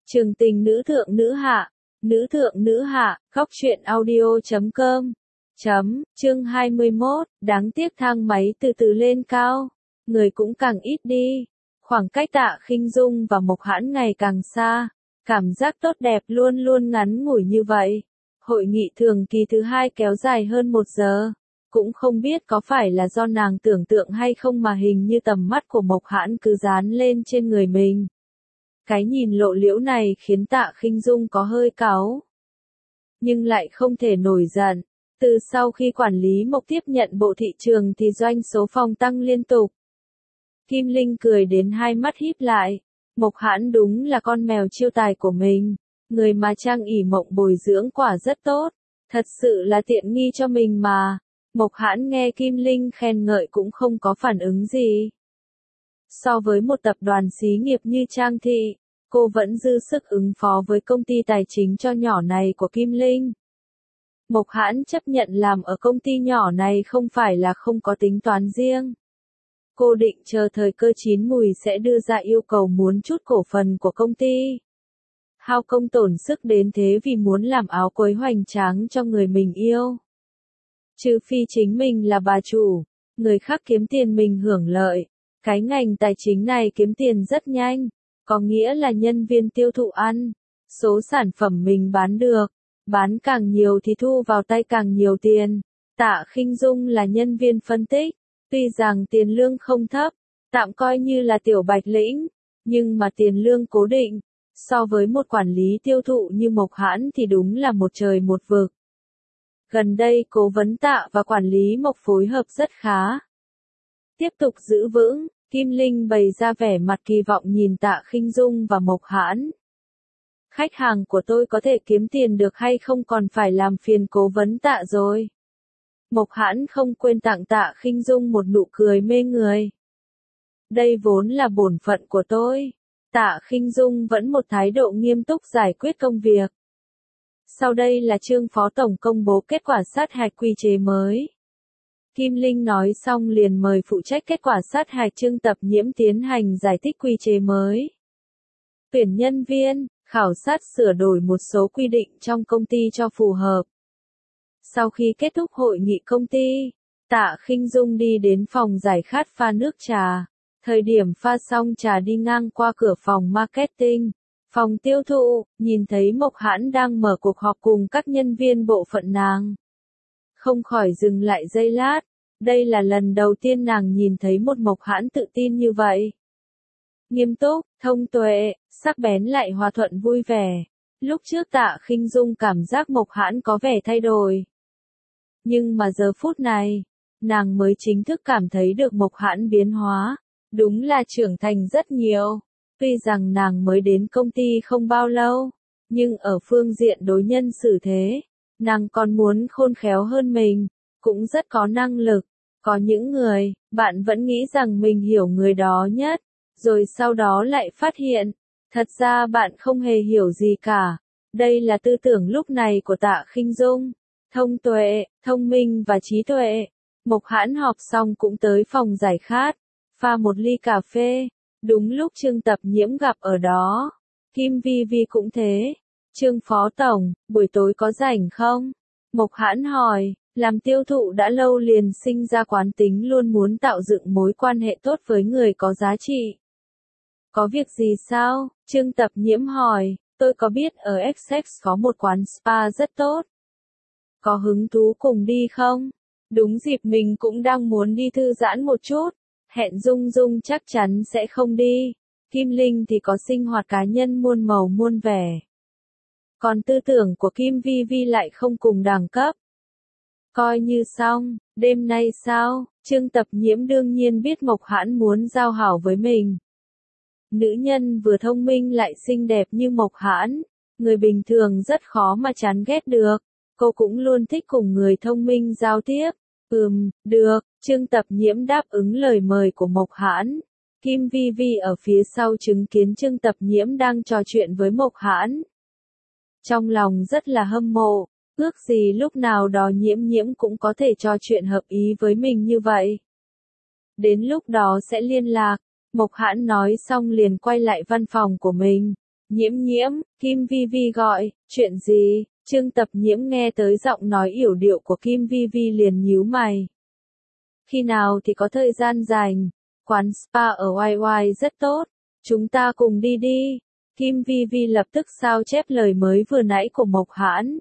Trường tình nữ thượng nữ hạ, góc truyện audio.com. Chương 21, đáng tiếc thang máy từ từ lên cao, người cũng càng ít đi. Khoảng cách Tạ Khinh Dung và Mộc Hãn ngày càng xa, cảm giác tốt đẹp luôn luôn ngắn ngủi như vậy. Hội nghị thường kỳ thứ 2 kéo dài hơn 1 giờ. Cũng không biết có phải là do nàng tưởng tượng hay không mà hình như tầm mắt của Mộc Hãn cứ dán lên trên người mình. Cái nhìn lộ liễu này khiến Tạ Khinh Dung có hơi cáu, nhưng lại không thể nổi giận. Từ sau khi quản lý Mộc tiếp nhận bộ thị trường thì doanh số phòng tăng liên tục. Kim Linh cười đến hai mắt híp lại. Mộc Hãn đúng là con mèo chiêu tài của mình. Người mà Trang ỷ mộng bồi dưỡng quả rất tốt. Thật sự là tiện nghi cho mình mà. Mộc Hãn nghe Kim Linh khen ngợi cũng không có phản ứng gì. So với một tập đoàn xí nghiệp như Trang Thị, cô vẫn dư sức ứng phó với công ty tài chính cho nhỏ này của Kim Linh. Mộc Hãn chấp nhận làm ở công ty nhỏ này không phải là không có tính toán riêng. Cô định chờ thời cơ chín mùi sẽ đưa ra yêu cầu muốn chút cổ phần của công ty. Hao công tổn sức đến thế vì muốn làm áo quấy hoành tráng cho người mình yêu. Trừ phi chính mình là bà chủ, người khác kiếm tiền mình hưởng lợi. Cái ngành tài chính này kiếm tiền rất nhanh, có nghĩa là nhân viên tiêu thụ ăn. Số sản phẩm mình bán được, bán càng nhiều thì thu vào tay càng nhiều tiền. Tạ Khinh Dung là nhân viên phân tích, tuy rằng tiền lương không thấp, tạm coi như là tiểu bạch lĩnh, nhưng mà tiền lương cố định, so với một quản lý tiêu thụ như Mộc Hãn thì đúng là một trời một vực. Gần đây cố vấn Tạ và quản lý Mộc phối hợp rất khá. Tiếp tục giữ vững, Kim Linh bày ra vẻ mặt kỳ vọng nhìn Tạ Khinh Dung và Mộc Hãn. Khách hàng của tôi có thể kiếm tiền được hay không còn phải làm phiền cố vấn Tạ rồi. Mộc Hãn không quên tặng Tạ Khinh Dung một nụ cười mê người. Đây vốn là bổn phận của tôi. Tạ Khinh Dung vẫn một thái độ nghiêm túc giải quyết công việc. Sau đây là Trương Phó Tổng công bố kết quả sát hạch quy chế mới. Kim Linh nói xong liền mời phụ trách kết quả sát hạch Trương Tập Nhiễm tiến hành giải thích quy chế mới. Tuyển nhân viên, khảo sát sửa đổi một số quy định trong công ty cho phù hợp. Sau khi kết thúc hội nghị công ty, Tạ Khinh Dung đi đến phòng giải khát pha nước trà. Thời điểm pha xong trà đi ngang qua cửa phòng marketing, phòng tiêu thụ, nhìn thấy Mộc Hãn đang mở cuộc họp cùng các nhân viên bộ phận nàng. Không khỏi dừng lại giây lát, đây là lần đầu tiên nàng nhìn thấy một Mộc Hãn tự tin như vậy. Nghiêm túc, thông tuệ, sắc bén lại hòa thuận vui vẻ. Lúc trước Tạ Khinh Dung cảm giác Mộc Hãn có vẻ thay đổi. Nhưng mà giờ phút này, nàng mới chính thức cảm thấy được Mộc Hãn biến hóa. Đúng là trưởng thành rất nhiều. Tuy rằng nàng mới đến công ty không bao lâu, nhưng ở phương diện đối nhân xử thế, nàng còn muốn khôn khéo hơn mình, cũng rất có năng lực. Có những người, bạn vẫn nghĩ rằng mình hiểu người đó nhất, rồi sau đó lại phát hiện, thật ra bạn không hề hiểu gì cả. Đây là tư tưởng lúc này của Tạ Khinh Dung. Thông tuệ, thông minh và trí tuệ. Mộc Hãn họp xong cũng tới phòng giải khát, pha một ly cà phê. Đúng lúc Trương Tập Nhiễm gặp ở đó. Kim Vi Vi cũng thế. Trương Phó Tổng, buổi tối có rảnh không? Mộc Hãn hỏi, làm tiêu thụ đã lâu liền sinh ra quán tính luôn muốn tạo dựng mối quan hệ tốt với người có giá trị. Có việc gì sao? Trương Tập Nhiễm hỏi, tôi có biết ở Essex có một quán spa rất tốt. Có hứng thú cùng đi không? Đúng dịp mình cũng đang muốn đi thư giãn một chút. Hẹn Dung Dung chắc chắn sẽ không đi. Kim Linh thì có sinh hoạt cá nhân muôn màu muôn vẻ. Còn tư tưởng của Kim Vi Vi lại không cùng đẳng cấp. Coi như xong, đêm nay sao? Trương Tập Nhiễm đương nhiên biết Mộc Hãn muốn giao hảo với mình. Nữ nhân vừa thông minh lại xinh đẹp như Mộc Hãn, người bình thường rất khó mà chán ghét được. Cô cũng luôn thích cùng người thông minh giao tiếp. Được, Trương Tập Nhiễm đáp ứng lời mời của Mộc Hãn. Kim Vi Vi ở phía sau chứng kiến Trương Tập Nhiễm đang trò chuyện với Mộc Hãn. Trong lòng rất là hâm mộ, ước gì lúc nào đó Nhiễm Nhiễm cũng có thể trò chuyện hợp ý với mình như vậy. Đến lúc đó sẽ liên lạc. Mộc Hãn nói xong liền quay lại văn phòng của mình. Nhiễm nhiễm, Kim Vi Vi gọi, chuyện gì? Trương Tập Nhiễm nghe tới giọng nói yểu điệu của Kim Vi Vi liền nhíu mày. Khi nào thì có thời gian rảnh? Quán spa ở YY rất tốt. Chúng ta cùng đi đi. Kim Vi Vi lập tức sao chép lời mới vừa nãy của Mộc Hãn.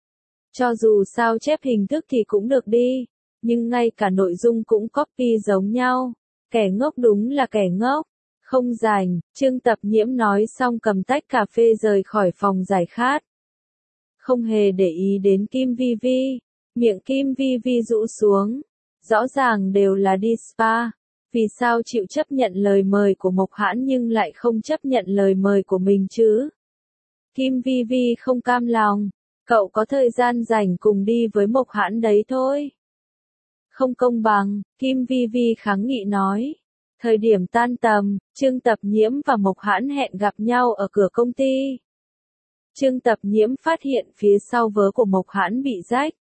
Cho dù sao chép hình thức thì cũng được đi. Nhưng ngay cả nội dung cũng copy giống nhau. Kẻ ngốc đúng là kẻ ngốc. Không rảnh, Trương Tập Nhiễm nói xong cầm tách cà phê rời khỏi phòng giải khát. Không hề để ý đến Kim Vi Vi. Miệng Kim Vi Vi rũ xuống. Rõ ràng đều là đi spa. Vì sao chịu chấp nhận lời mời của Mộc Hãn nhưng lại không chấp nhận lời mời của mình chứ? Kim Vi Vi không cam lòng. Cậu có thời gian rảnh cùng đi với Mộc Hãn đấy thôi. Không công bằng, Kim Vi Vi kháng nghị nói. Thời điểm tan tầm, Trương Tập Nhiễm và Mộc Hãn hẹn gặp nhau ở cửa công ty. Trương Tập Nhiễm phát hiện phía sau vớ của Mộc Hãn bị rách.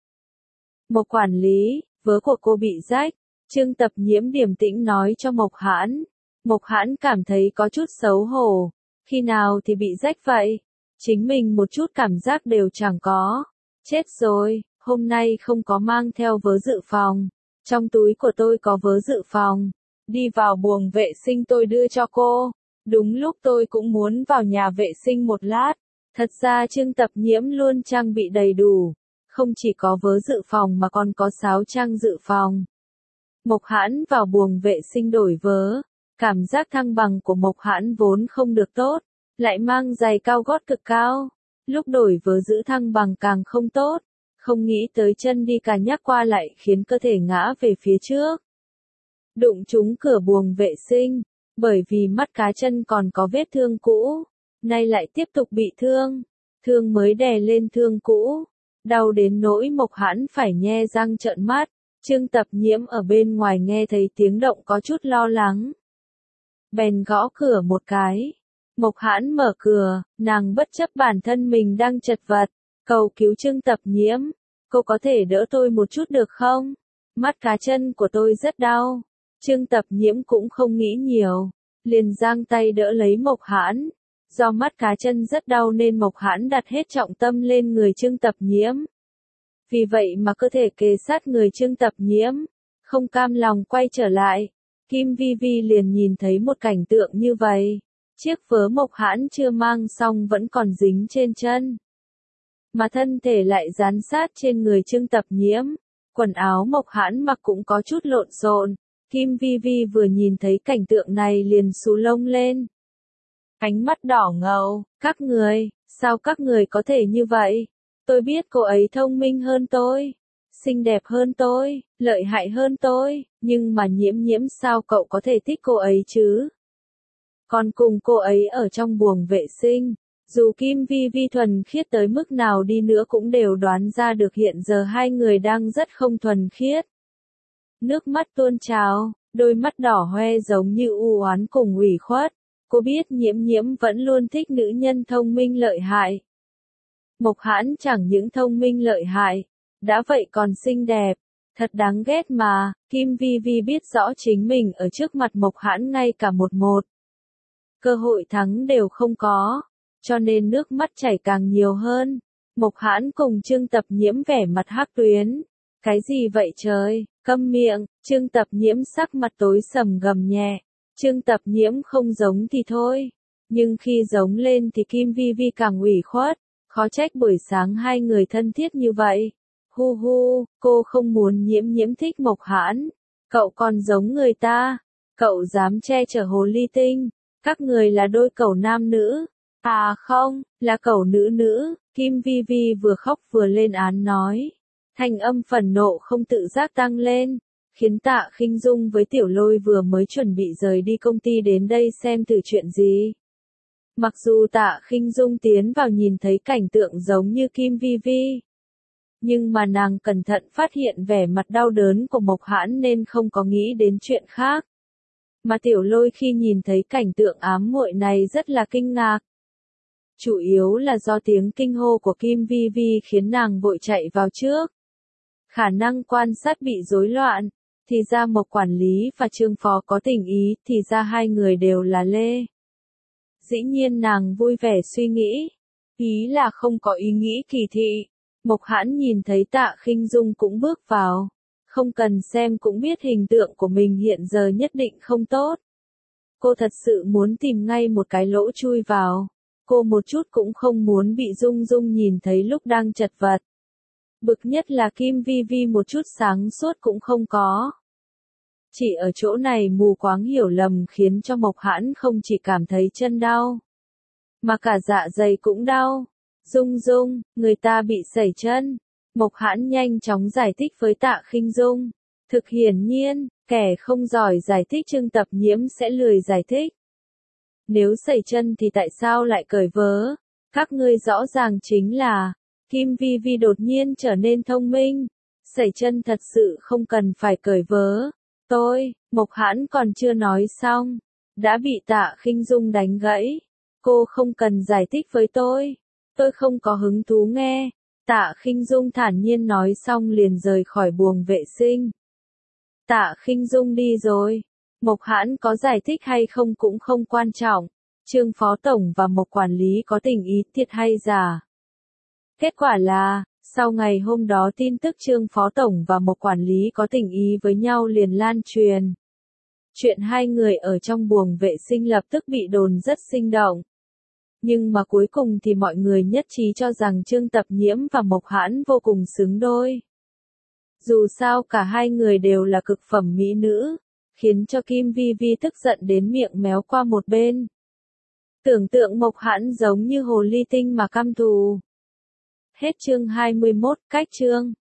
Mộc quản lý, vớ của cô bị rách. Trương Tập Nhiễm điềm tĩnh nói cho Mộc Hãn. Mộc Hãn cảm thấy có chút xấu hổ. Khi nào thì bị rách vậy? Chính mình một chút cảm giác đều chẳng có. Chết rồi, hôm nay không có mang theo vớ dự phòng. Trong túi của tôi có vớ dự phòng. Đi vào buồng vệ sinh tôi đưa cho cô. Đúng lúc tôi cũng muốn vào nhà vệ sinh một lát. Thật ra Trương Tập Nhiễm luôn trang bị đầy đủ. Không chỉ có vớ dự phòng mà còn có 6 trang dự phòng. Mộc Hãn vào buồng vệ sinh đổi vớ. Cảm giác thăng bằng của Mộc Hãn vốn không được tốt. Lại mang giày cao gót cực cao. Lúc đổi vớ giữ thăng bằng càng không tốt. Không nghĩ tới chân đi cà nhắc qua lại khiến cơ thể ngã về phía trước. Đụng trúng cửa buồng vệ sinh. Bởi vì mắt cá chân còn có vết thương cũ. Nay lại tiếp tục bị thương. Thương mới đè lên thương cũ. Đau đến nỗi Mộc Hãn phải nhe răng trợn mắt. Trương Tập Nhiễm ở bên ngoài nghe thấy tiếng động có chút lo lắng. Bèn gõ cửa một cái. Mộc Hãn mở cửa, nàng bất chấp bản thân mình đang chật vật. Cầu cứu Trương Tập Nhiễm. Cô có thể đỡ tôi một chút được không? Mắt cá chân của tôi rất đau. Trương Tập Nhiễm cũng không nghĩ nhiều. Liền giang tay đỡ lấy Mộc Hãn. Do mắt cá chân rất đau nên Mộc Hãn đặt hết trọng tâm lên người Trương Tập Nhiễm. Vì vậy mà cơ thể kề sát người Trương Tập Nhiễm. Không cam lòng quay trở lại. Kim Vi Vi liền nhìn thấy một cảnh tượng như vậy. Chiếc vớ Mộc Hãn chưa mang xong vẫn còn dính trên chân. Mà thân thể lại dán sát trên người Trương Tập Nhiễm. Quần áo Mộc Hãn mặc cũng có chút lộn xộn. Kim Vi Vi vừa nhìn thấy cảnh tượng này liền xù lông lên. Ánh mắt đỏ ngầu, các người, sao các người có thể như vậy? Tôi biết cô ấy thông minh hơn tôi, xinh đẹp hơn tôi, lợi hại hơn tôi, nhưng mà Nhiễm Nhiễm sao cậu có thể thích cô ấy chứ? Còn cùng cô ấy ở trong buồng vệ sinh, dù Kim Vi Vi thuần khiết tới mức nào đi nữa cũng đều đoán ra được hiện giờ hai người đang rất không thuần khiết. Nước mắt tuôn trào, đôi mắt đỏ hoe giống như u oán cùng ủy khuất. Cô biết Nhiễm Nhiễm vẫn luôn thích nữ nhân thông minh lợi hại. Mộc Hãn chẳng những thông minh lợi hại, đã vậy còn xinh đẹp. Thật đáng ghét mà, Kim Vi Vi biết rõ chính mình ở trước mặt Mộc Hãn ngay cả một. Cơ hội thắng đều không có, cho nên nước mắt chảy càng nhiều hơn. Mộc Hãn cùng Trương Tập Nhiễm vẻ mặt hắc tuyến. Cái gì vậy trời, câm miệng, Trương Tập Nhiễm sắc mặt tối sầm gầm nhẹ. Trương Tập Nhiễm không giống thì thôi, nhưng khi giống lên thì Kim Vi Vi càng ủy khuất, khó trách buổi sáng hai người thân thiết như vậy. Hu hu, cô không muốn Nhiễm Nhiễm thích Mộc Hãn, cậu còn giống người ta, cậu dám che chở hồ ly tinh, các người là đôi cẩu nam nữ, à không, là cẩu nữ nữ, Kim Vi Vi vừa khóc vừa lên án nói, thanh âm phẫn nộ không tự giác tăng lên. Khiến Tạ Khinh Dung với Tiểu Lôi vừa mới chuẩn bị rời đi công ty đến đây xem thử chuyện gì. Mặc dù Tạ Khinh Dung tiến vào nhìn thấy cảnh tượng giống như Kim Vi Vi, nhưng mà nàng cẩn thận phát hiện vẻ mặt đau đớn của Mộc Hãn nên không có nghĩ đến chuyện khác. Mà Tiểu Lôi khi nhìn thấy cảnh tượng ám muội này rất là kinh ngạc. Chủ yếu là do tiếng kinh hô của Kim Vi Vi khiến nàng vội chạy vào trước. Khả năng quan sát bị rối loạn. Thì ra Mộc quản lý và Trương phó có tình ý, thì ra hai người đều là lê. Dĩ nhiên nàng vui vẻ suy nghĩ. Ý là không có ý nghĩ kỳ thị. Mộc Hãn nhìn thấy Tạ Khinh Dung cũng bước vào. Không cần xem cũng biết hình tượng của mình hiện giờ nhất định không tốt. Cô thật sự muốn tìm ngay một cái lỗ chui vào. Cô một chút cũng không muốn bị Dung Dung nhìn thấy lúc đang chật vật. Bực nhất là Kim Vi Vi một chút sáng suốt cũng không có. Chỉ ở chỗ này mù quáng hiểu lầm khiến cho Mộc Hãn không chỉ cảm thấy chân đau, mà cả dạ dày cũng đau. Dung Dung, người ta bị sẩy chân. Mộc Hãn nhanh chóng giải thích với Tạ Khinh Dung. Thực hiển nhiên, kẻ không giỏi giải thích Trương Tập Nhiễm sẽ lười giải thích. Nếu sẩy chân thì tại sao lại cởi vớ? Các ngươi rõ ràng chính là... Kim Vi Vi đột nhiên trở nên thông minh. Sẩy chân thật sự không cần phải cởi vớ. Mộc Hãn còn chưa nói xong. Đã bị Tạ Khinh Dung đánh gãy. Cô không cần giải thích với tôi. Tôi không có hứng thú nghe. Tạ Khinh Dung thản nhiên nói xong liền rời khỏi buồng vệ sinh. Tạ Khinh Dung đi rồi. Mộc Hãn có giải thích hay không cũng không quan trọng. Trương Phó Tổng và Mộc Quản lý có tình ý thiệt hay giả. Kết quả là, sau ngày hôm đó tin tức Trương Phó Tổng và Mộc Quản lý có tình ý với nhau liền lan truyền. Chuyện hai người ở trong buồng vệ sinh lập tức bị đồn rất sinh động. Nhưng mà cuối cùng thì mọi người nhất trí cho rằng Trương Tập Nhiễm và Mộc Hãn vô cùng xứng đôi. Dù sao cả hai người đều là cực phẩm mỹ nữ, khiến cho Kim Vi Vi tức giận đến miệng méo qua một bên. Tưởng tượng Mộc Hãn giống như hồ ly tinh mà căm thù. Hết chương 21, cách chương.